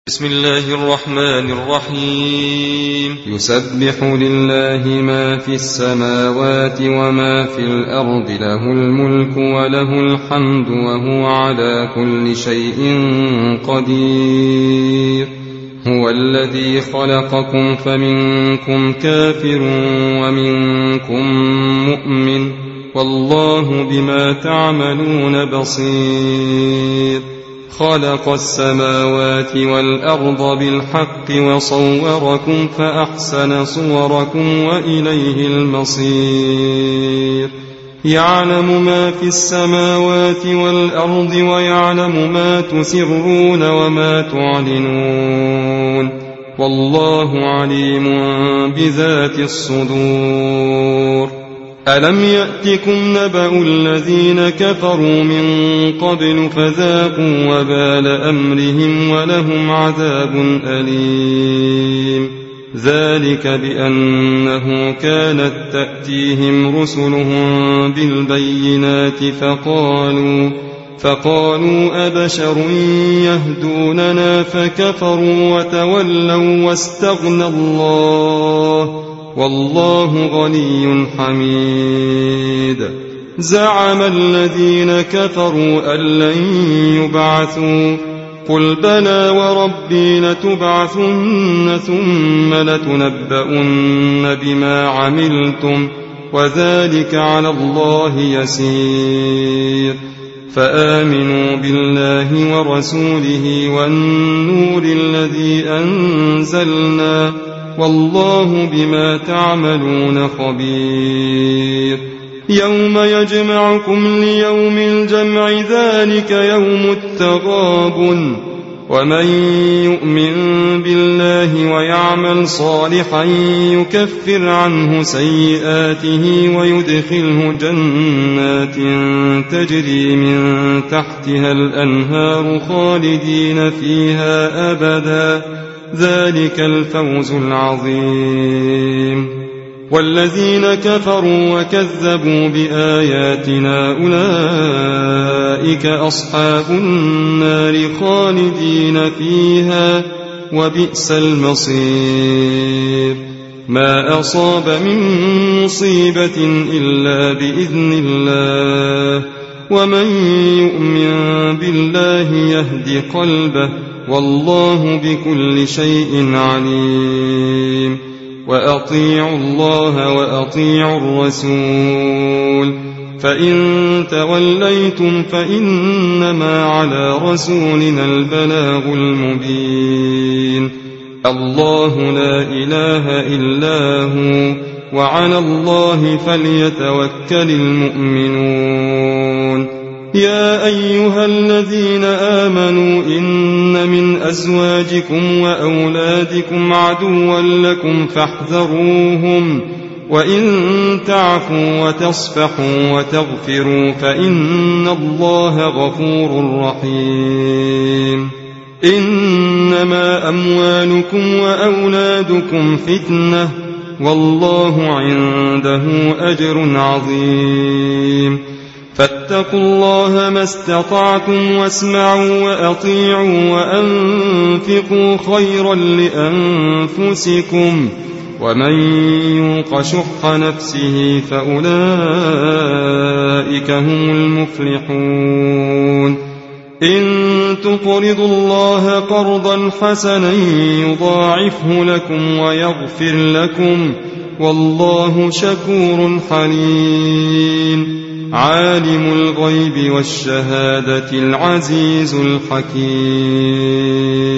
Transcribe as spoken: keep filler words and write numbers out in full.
بسم الله الرحمن الرحيم. يسبح لله ما في السماوات وما في الأرض، له الملك وله الحمد وهو على كل شيء قدير. هو الذي خلقكم فمنكم كافر ومنكم مؤمن، والله بما تعملون بصير. خلق السماوات والأرض بالحق وصوركم فأحسن صوركم وإليه المصير. يعلم ما في السماوات والأرض ويعلم ما تسرون وما تعلنون، والله عليم بذات الصدور. ألم يأتكم نبأ الذين كفروا من قبل فذاقوا وبال أمرهم ولهم عذاب أليم. ذلك بأنه كانت تأتيهم رسلهم بالبينات فقالوا فقالوا أبشر يهدوننا فكفروا وتولوا واستغنى الله، والله غني حميد. زعم الذين كفروا أن لن يبعثوا، قل بلى وربي لتبعثن ثم لتنبؤن بما عملتم وذلك على الله يسير. فآمنوا بالله ورسوله والنور الذي أنزلنا، والله بما تعملون خبير. يوم يجمعكم ليوم الجمع، ذلك يوم التغابن. ومن يؤمن بالله ويعمل صالحا يكفر عنه سيئاته ويدخله جنات تجري من تحتها الأنهار خالدين فيها أبدا، ذلك الفوز العظيم. والذين كفروا وكذبوا بآياتنا أولئك أصحاب النار خالدين فيها، وبئس المصير. ما أصاب من مصيبة إلا بإذن الله، ومن يؤمن بالله يهد قلبه، والله بكل شيء عليم. وأطيعوا الله وأطيعوا الرسول، فإن توليتم فإنما على رسولنا البلاغ المبين. الله لا إله إلا هو، وعلى الله فليتوكل المؤمنون. يا أيها الذين آمنوا إن من أزواجكم وأولادكم عدوا لكم فاحذروهم، وإن تعفوا وتصفحوا وتغفروا فإن الله غفور رحيم. إنما أموالكم وأولادكم فتنة، والله عنده أجر عظيم. فاتقوا الله ما استطعتم واسمعوا وأطيعوا وأنفقوا خيرا لأنفسكم، ومن يوق شح نفسه فأولئك هم المفلحون. إن تقرضوا الله قرضا حسنا يضاعفه لكم ويغفر لكم، والله شكور حليم. عالم الغيب والشهادة العزيز الحكيم.